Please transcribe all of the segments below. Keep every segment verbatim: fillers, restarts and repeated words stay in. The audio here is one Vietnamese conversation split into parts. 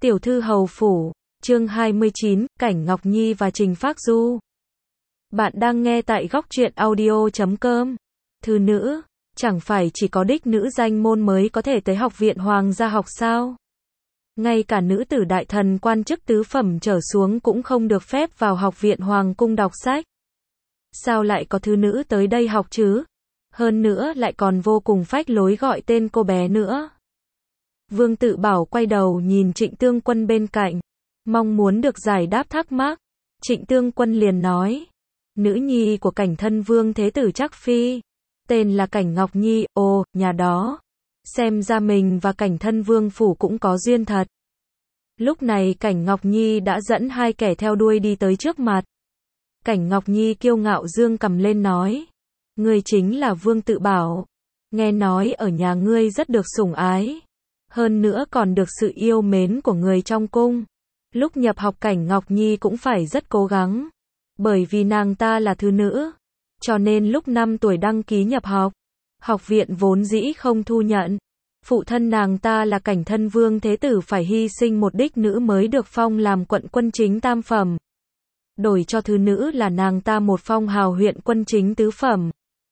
Tiểu thư hầu phủ, chương hai mươi chín, Cảnh Ngọc Nhi và Trình Phác Du. Bạn đang nghe tại góc truyện audio chấm com. Thư nữ, chẳng phải chỉ có đích nữ danh môn mới có thể tới học viện hoàng gia học sao? Ngay cả nữ tử đại thần quan chức tứ phẩm trở xuống cũng không được phép vào học viện hoàng cung đọc sách. Sao lại có thư nữ tới đây học chứ? Hơn nữa lại còn vô cùng phách lối gọi tên cô bé nữa. Vương Tự Bảo quay đầu nhìn Trịnh Tương Quân bên cạnh, mong muốn được giải đáp thắc mắc. Trịnh Tương Quân liền nói, nữ nhi của Cảnh Thân Vương Thế Tử Trác Phi, tên là Cảnh Ngọc Nhi. Ồ, nhà đó, xem ra mình và Cảnh Thân Vương phủ cũng có duyên thật. Lúc này Cảnh Ngọc Nhi đã dẫn hai kẻ theo đuôi đi tới trước mặt. Cảnh Ngọc Nhi kiêu ngạo dương cầm lên nói, ngươi chính là Vương Tự Bảo, nghe nói ở nhà ngươi rất được sủng ái, hơn nữa còn được sự yêu mến của người trong cung. Lúc nhập học Cảnh Ngọc Nhi cũng phải rất cố gắng, bởi vì nàng ta là thư nữ, cho nên lúc năm tuổi đăng ký nhập học, học viện vốn dĩ không thu nhận. Phụ thân nàng ta là Cảnh Thân Vương Thế Tử phải hy sinh một đích nữ mới được phong làm quận quân chính tam phẩm, đổi cho thư nữ là nàng ta một phong hào huyện quân chính tứ phẩm.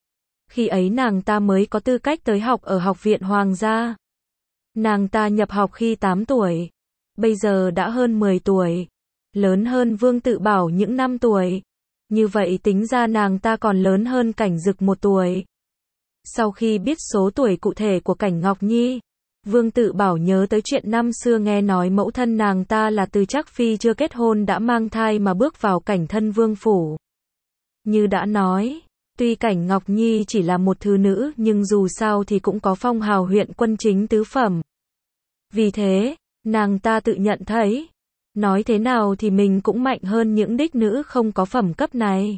Khi ấy nàng ta mới có tư cách tới học ở học viện hoàng gia. Nàng ta nhập học khi tám tuổi, bây giờ đã hơn mười tuổi, lớn hơn Vương Tự Bảo những năm tuổi. Như vậy tính ra nàng ta còn lớn hơn Cảnh Dực một tuổi. Sau khi biết số tuổi cụ thể của Cảnh Ngọc Nhi, Vương Tự Bảo nhớ tới chuyện năm xưa nghe nói mẫu thân nàng ta là từ Trác Phi chưa kết hôn đã mang thai mà bước vào Cảnh Thân Vương phủ. Như đã nói, tuy Cảnh Ngọc Nhi chỉ là một thư nữ nhưng dù sao thì cũng có phong hào huyện quân chính tứ phẩm. Vì thế, nàng ta tự nhận thấy, nói thế nào thì mình cũng mạnh hơn những đích nữ không có phẩm cấp này.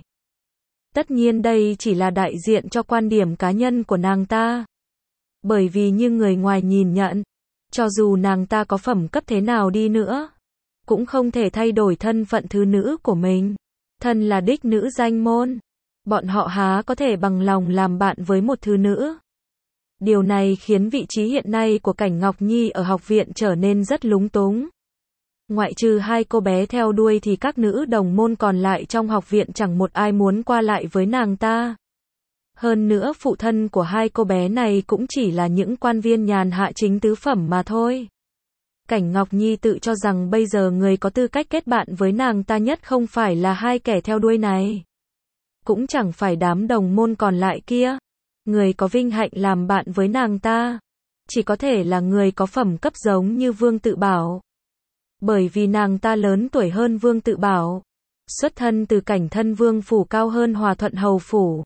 Tất nhiên đây chỉ là đại diện cho quan điểm cá nhân của nàng ta. Bởi vì như người ngoài nhìn nhận, cho dù nàng ta có phẩm cấp thế nào đi nữa, cũng không thể thay đổi thân phận thư nữ của mình. Thân là đích nữ danh môn, bọn họ há có thể bằng lòng làm bạn với một thư nữ. Điều này khiến vị trí hiện nay của Cảnh Ngọc Nhi ở học viện trở nên rất lúng túng. Ngoại trừ hai cô bé theo đuôi thì các nữ đồng môn còn lại trong học viện chẳng một ai muốn qua lại với nàng ta. Hơn nữa phụ thân của hai cô bé này cũng chỉ là những quan viên nhàn hạ chính tứ phẩm mà thôi. Cảnh Ngọc Nhi tự cho rằng bây giờ người có tư cách kết bạn với nàng ta nhất không phải là hai kẻ theo đuôi này, cũng chẳng phải đám đồng môn còn lại kia. Người có vinh hạnh làm bạn với nàng ta chỉ có thể là người có phẩm cấp giống như Vương Tự Bảo. Bởi vì nàng ta lớn tuổi hơn Vương Tự Bảo, xuất thân từ Cảnh Thân Vương phủ cao hơn Hòa Thuận hầu phủ.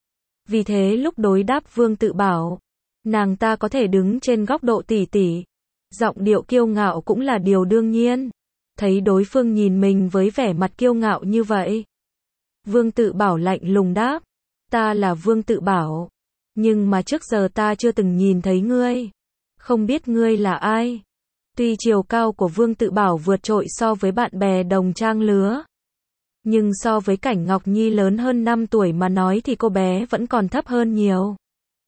Vì thế lúc đối đáp Vương Tự Bảo, nàng ta có thể đứng trên góc độ tỷ tỷ, giọng điệu kiêu ngạo cũng là điều đương nhiên. Thấy đối phương nhìn mình với vẻ mặt kiêu ngạo như vậy, Vương Tự Bảo lạnh lùng đáp, ta là Vương Tự Bảo, nhưng mà trước giờ ta chưa từng nhìn thấy ngươi, không biết ngươi là ai. Tuy chiều cao của Vương Tự Bảo vượt trội so với bạn bè đồng trang lứa, nhưng so với Cảnh Ngọc Nhi lớn hơn năm tuổi mà nói thì cô bé vẫn còn thấp hơn nhiều.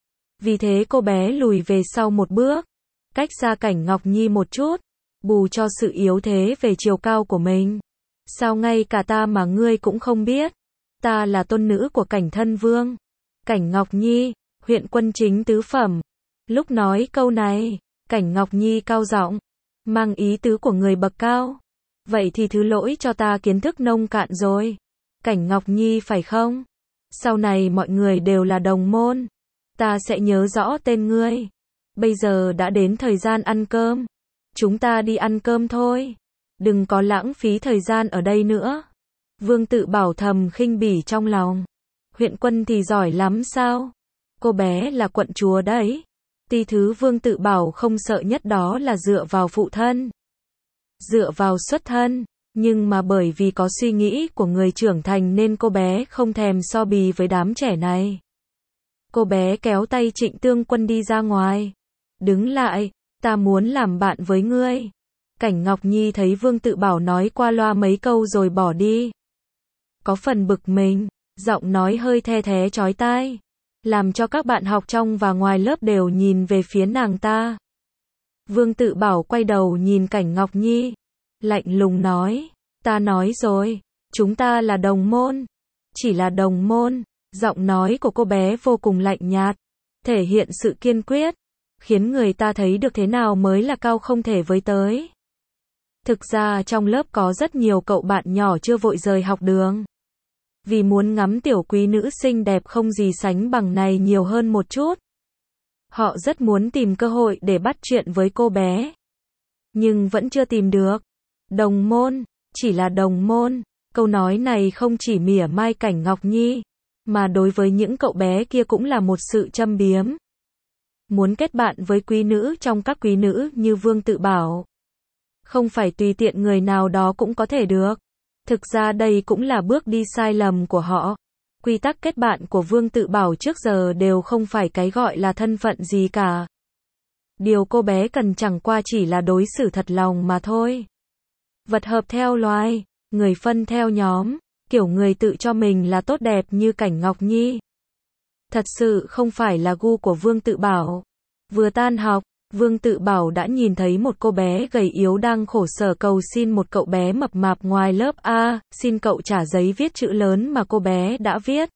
Vì thế cô bé lùi về sau một bước, cách xa Cảnh Ngọc Nhi một chút, bù cho sự yếu thế về chiều cao của mình. Sao ngay cả ta mà ngươi cũng không biết? Ta là tôn nữ của Cảnh Thân Vương, Cảnh Ngọc Nhi, huyện quân chính tứ phẩm. Lúc nói câu này, Cảnh Ngọc Nhi cao giọng, mang ý tứ của người bậc cao. Vậy thì thứ lỗi cho ta kiến thức nông cạn rồi. Cảnh Ngọc Nhi phải không? Sau này mọi người đều là đồng môn, ta sẽ nhớ rõ tên ngươi. Bây giờ đã đến thời gian ăn cơm, chúng ta đi ăn cơm thôi, đừng có lãng phí thời gian ở đây nữa. Vương Tự Bảo thầm khinh bỉ trong lòng, huyện quân thì giỏi lắm sao? Cô bé là quận chúa đấy. Tuy thứ Vương Tự Bảo không sợ nhất đó là dựa vào phụ thân, dựa vào xuất thân, nhưng mà bởi vì có suy nghĩ của người trưởng thành nên cô bé không thèm so bì với đám trẻ này. Cô bé kéo tay Trịnh Tương Quân đi ra ngoài. Đứng lại, ta muốn làm bạn với ngươi. Cảnh Ngọc Nhi thấy Vương Tự Bảo nói qua loa mấy câu rồi bỏ đi, có phần bực mình, giọng nói hơi the thé chói tai, làm cho các bạn học trong và ngoài lớp đều nhìn về phía nàng ta. Vương Tự Bảo quay đầu nhìn Cảnh Ngọc Nhi, lạnh lùng nói, ta nói rồi, chúng ta là đồng môn, chỉ là đồng môn. Giọng nói của cô bé vô cùng lạnh nhạt, thể hiện sự kiên quyết, khiến người ta thấy được thế nào mới là cao không thể với tới. Thực ra trong lớp có rất nhiều cậu bạn nhỏ chưa vội rời học đường. Vì muốn ngắm tiểu quý nữ xinh đẹp không gì sánh bằng này nhiều hơn một chút. Họ rất muốn tìm cơ hội để bắt chuyện với cô bé. Nhưng vẫn chưa tìm được. Đồng môn, chỉ là đồng môn. Câu nói này không chỉ mỉa mai Cảnh Ngọc Nhi, mà đối với những cậu bé kia cũng là một sự châm biếm. Muốn kết bạn với quý nữ trong các quý nữ như Vương Tự Bảo, không phải tùy tiện người nào đó cũng có thể được. Thực ra đây cũng là bước đi sai lầm của họ. Quy tắc kết bạn của Vương Tự Bảo trước giờ đều không phải cái gọi là thân phận gì cả. Điều cô bé cần chẳng qua chỉ là đối xử thật lòng mà thôi. Vật hợp theo loài, người phân theo nhóm, kiểu người tự cho mình là tốt đẹp như Cảnh Ngọc Nhi. Thật sự không phải là gu của Vương Tự Bảo. Vừa tan học, Vương Tự Bảo đã nhìn thấy một cô bé gầy yếu đang khổ sở cầu xin một cậu bé mập mạp ngoài lớp A, xin cậu trả giấy viết chữ lớn mà cô bé đã viết.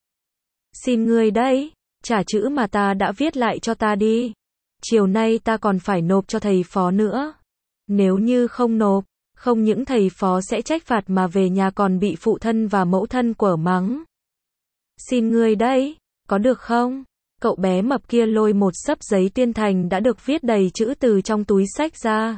Xin ngươi đấy, trả chữ mà ta đã viết lại cho ta đi. Chiều nay ta còn phải nộp cho thầy phó nữa. Nếu như không nộp, không những thầy phó sẽ trách phạt mà về nhà còn bị phụ thân và mẫu thân quở mắng. Xin ngươi đấy, có được không? Cậu bé mập kia lôi một xấp giấy tuyên thành đã được viết đầy chữ từ trong túi xách ra.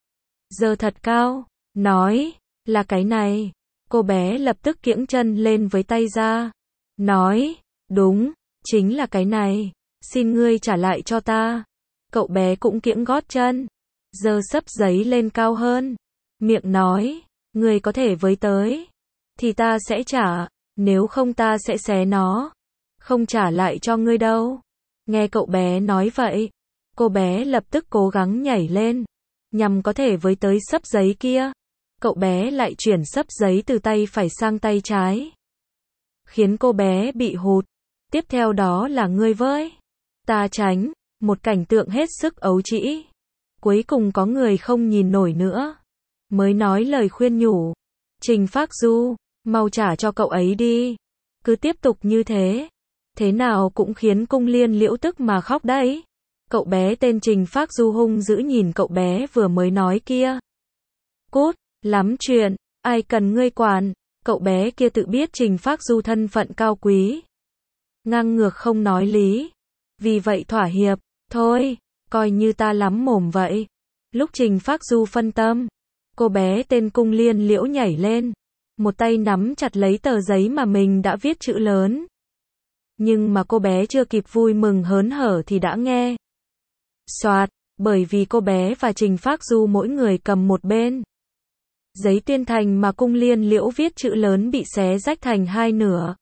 Giơ thật cao, nói, là cái này. Cô bé lập tức kiễng chân lên với tay ra. Nói, đúng, chính là cái này, xin ngươi trả lại cho ta. Cậu bé cũng kiễng gót chân, giơ xấp giấy lên cao hơn. Miệng nói, ngươi có thể với tới, thì ta sẽ trả, nếu không ta sẽ xé nó. Không trả lại cho ngươi đâu. Nghe cậu bé nói vậy, cô bé lập tức cố gắng nhảy lên, nhằm có thể với tới xấp giấy kia. Cậu bé lại chuyển xấp giấy từ tay phải sang tay trái, khiến cô bé bị hụt. Tiếp theo đó là ngươi với ta tránh, một cảnh tượng hết sức ấu trĩ. Cuối cùng có người không nhìn nổi nữa, mới nói lời khuyên nhủ. Trình Phác Du, mau trả cho cậu ấy đi. Cứ tiếp tục như thế, thế nào cũng khiến Cung Liên Liễu tức mà khóc đấy. Cậu bé tên Trình Phác Du hung dữ nhìn cậu bé vừa mới nói kia. Cút, lắm chuyện, ai cần ngươi quản. Cậu bé kia tự biết Trình Phác Du thân phận cao quý, ngang ngược không nói lý, vì vậy thỏa hiệp. Thôi, coi như ta lắm mồm vậy. Lúc Trình Phác Du phân tâm, cô bé tên Cung Liên Liễu nhảy lên, một tay nắm chặt lấy tờ giấy mà mình đã viết chữ lớn. Nhưng mà cô bé chưa kịp vui mừng hớn hở thì đã nghe xoạt, bởi vì cô bé và Trình Phác Du mỗi người cầm một bên. Giấy tuyên thành mà Cung Liên Liễu viết chữ lớn bị xé rách thành hai nửa.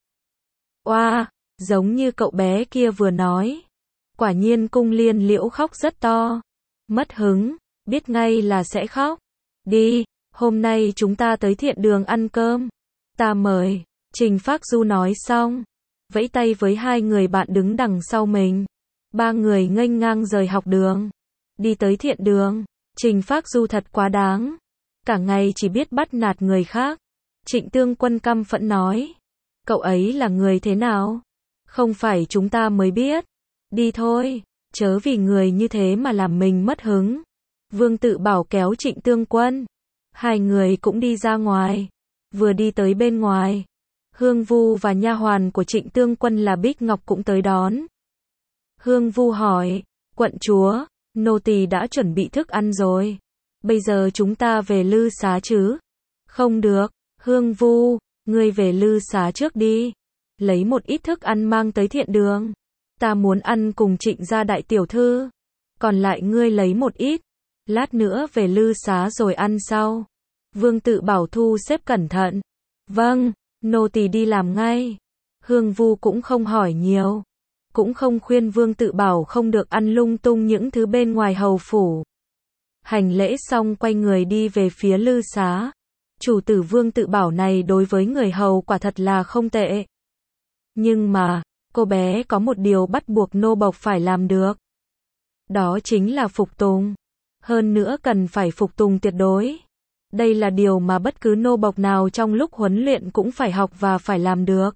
Oa, giống như cậu bé kia vừa nói. Quả nhiên Cung Liên Liễu khóc rất to. Mất hứng, biết ngay là sẽ khóc. Đi, hôm nay chúng ta tới thiện đường ăn cơm. Ta mời. Trình Phác Du nói xong, vẫy tay với hai người bạn đứng đằng sau mình. Ba người nghênh ngang rời học đường, đi tới thiện đường. Trình Phác Du thật quá đáng, cả ngày chỉ biết bắt nạt người khác. Trịnh Tương Quân căm phẫn nói, cậu ấy là người thế nào? Không phải chúng ta mới biết. Đi thôi, chớ vì người như thế mà làm mình mất hứng. Vương Tự Bảo kéo Trịnh Tương Quân, hai người cũng đi ra ngoài. Vừa đi tới bên ngoài, Hương Vu và nha hoàn của Trịnh Tương Quân là Bích Ngọc cũng tới đón. Hương Vu hỏi, quận chúa, nô tỳ đã chuẩn bị thức ăn rồi. Bây giờ chúng ta về Lư Xá chứ? Không được, Hương Vu, ngươi về Lư Xá trước đi. Lấy một ít thức ăn mang tới thiện đường. Ta muốn ăn cùng Trịnh gia đại tiểu thư. Còn lại ngươi lấy một ít. Lát nữa về Lư Xá rồi ăn sau. Vương Tự Bảo thu xếp cẩn thận. Vâng, nô tỳ đi làm ngay. Hương Vu cũng không hỏi nhiều, cũng không khuyên Vương Tự Bảo không được ăn lung tung những thứ bên ngoài hầu phủ. Hành lễ xong quay người đi về phía Lư Xá. Chủ tử Vương Tự Bảo này đối với người hầu quả thật là không tệ. Nhưng mà, cô bé có một điều bắt buộc nô bộc phải làm được. Đó chính là phục tùng. Hơn nữa cần phải phục tùng tuyệt đối. Đây là điều mà bất cứ nô bộc nào trong lúc huấn luyện cũng phải học và phải làm được.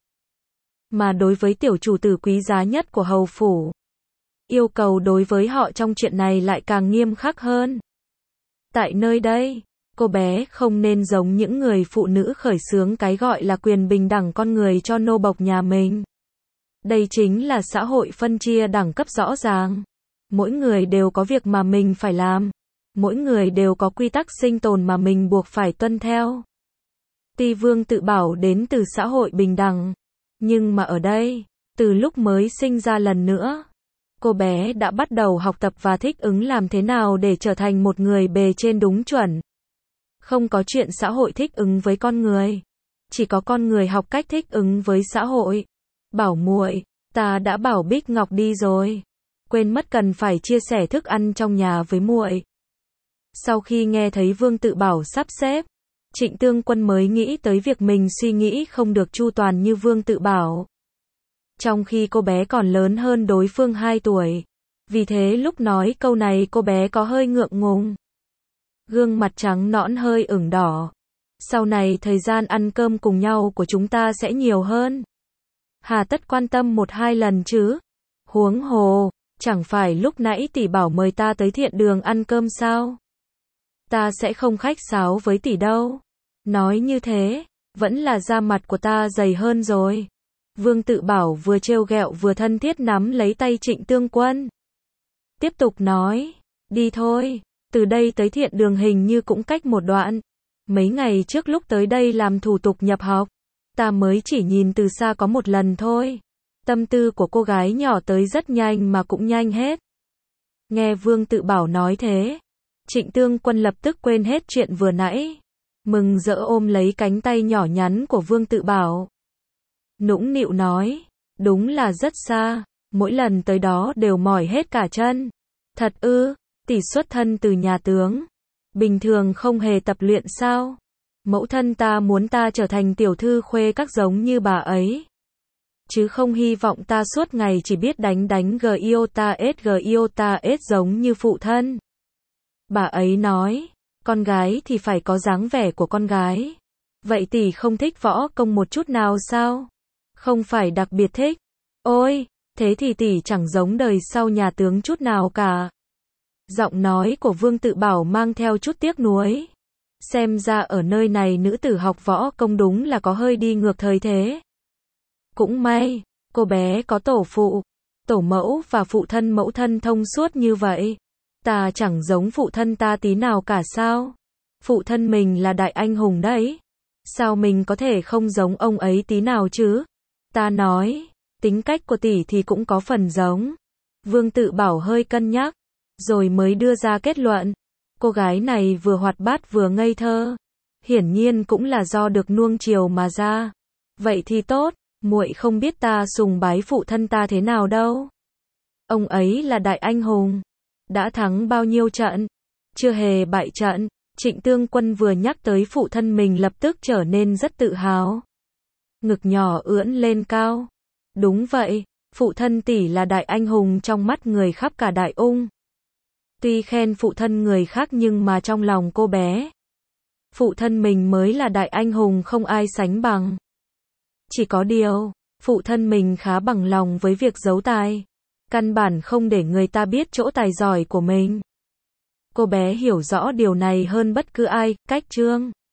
Mà đối với tiểu chủ tử quý giá nhất của hầu phủ, yêu cầu đối với họ trong chuyện này lại càng nghiêm khắc hơn. Tại nơi đây, cô bé không nên giống những người phụ nữ khởi xướng cái gọi là quyền bình đẳng con người cho nô bộc nhà mình. Đây chính là xã hội phân chia đẳng cấp rõ ràng. Mỗi người đều có việc mà mình phải làm. Mỗi người đều có quy tắc sinh tồn mà mình buộc phải tuân theo. Tuy Vương Tự Bảo đến từ xã hội bình đẳng, nhưng mà ở đây, từ lúc mới sinh ra lần nữa, cô bé đã bắt đầu học tập và thích ứng làm thế nào để trở thành một người bề trên đúng chuẩn. Không có chuyện xã hội thích ứng với con người, chỉ có con người học cách thích ứng với xã hội. Bảo muội, ta đã bảo Bích Ngọc đi rồi, quên mất cần phải chia sẻ thức ăn trong nhà với muội. Sau khi nghe thấy Vương Tự Bảo sắp xếp, Trịnh Tương Quân mới nghĩ tới việc mình suy nghĩ không được chu toàn như Vương Tự Bảo. Trong khi cô bé còn lớn hơn đối phương hai tuổi. Vì thế lúc nói câu này cô bé có hơi ngượng ngùng. Gương mặt trắng nõn hơi ửng đỏ. Sau này thời gian ăn cơm cùng nhau của chúng ta sẽ nhiều hơn. Hà tất quan tâm một hai lần chứ. Huống hồ, chẳng phải lúc nãy tỷ bảo mời ta tới thiện đường ăn cơm sao? Ta sẽ không khách sáo với tỷ đâu. Nói như thế, vẫn là da mặt của ta dày hơn rồi. Vương Tự Bảo vừa trêu ghẹo vừa thân thiết nắm lấy tay Trịnh Tương Quân. Tiếp tục nói, đi thôi, từ đây tới thiện đường hình như cũng cách một đoạn. Mấy ngày trước lúc tới đây làm thủ tục nhập học, ta mới chỉ nhìn từ xa có một lần thôi. Tâm tư của cô gái nhỏ tới rất nhanh mà cũng nhanh hết. Nghe Vương Tự Bảo nói thế, Trịnh Tương Quân lập tức quên hết chuyện vừa nãy. Mừng rỡ ôm lấy cánh tay nhỏ nhắn của Vương Tự Bảo. Nũng nịu nói, đúng là rất xa, mỗi lần tới đó đều mỏi hết cả chân. Thật ư, tỷ xuất thân từ nhà tướng, bình thường không hề tập luyện sao? Mẫu thân ta muốn ta trở thành tiểu thư khuê các giống như bà ấy. Chứ không hy vọng ta suốt ngày chỉ biết đánh đánh giota s giota s giống như phụ thân. Bà ấy nói, con gái thì phải có dáng vẻ của con gái. Vậy tỷ không thích võ công một chút nào sao? Không phải đặc biệt thích. Ôi, thế thì tỷ chẳng giống đời sau nhà tướng chút nào cả. Giọng nói của Vương Tự Bảo mang theo chút tiếc nuối. Xem ra ở nơi này nữ tử học võ công đúng là có hơi đi ngược thời thế. Cũng may, cô bé có tổ phụ, tổ mẫu và phụ thân mẫu thân thông suốt như vậy. Ta chẳng giống phụ thân ta tí nào cả sao? Phụ thân mình là đại anh hùng đấy. Sao mình có thể không giống ông ấy tí nào chứ? Ta nói, tính cách của tỷ thì cũng có phần giống. Vương Tự Bảo hơi cân nhắc, rồi mới đưa ra kết luận. Cô gái này vừa hoạt bát vừa ngây thơ. Hiển nhiên cũng là do được nuông chiều mà ra. Vậy thì tốt, muội không biết ta sùng bái phụ thân ta thế nào đâu. Ông ấy là đại anh hùng. Đã thắng bao nhiêu trận? Chưa hề bại trận. Trịnh Tương Quân vừa nhắc tới phụ thân mình lập tức trở nên rất tự hào. Ngực nhỏ ưỡn lên cao. Đúng vậy, phụ thân tỷ là đại anh hùng trong mắt người khắp cả Đại Ung. Tuy khen phụ thân người khác nhưng mà trong lòng cô bé, phụ thân mình mới là đại anh hùng không ai sánh bằng. Chỉ có điều, phụ thân mình khá bằng lòng với việc giấu tài. Căn bản không để người ta biết chỗ tài giỏi của mình. Cô bé hiểu rõ điều này hơn bất cứ ai, cách Trương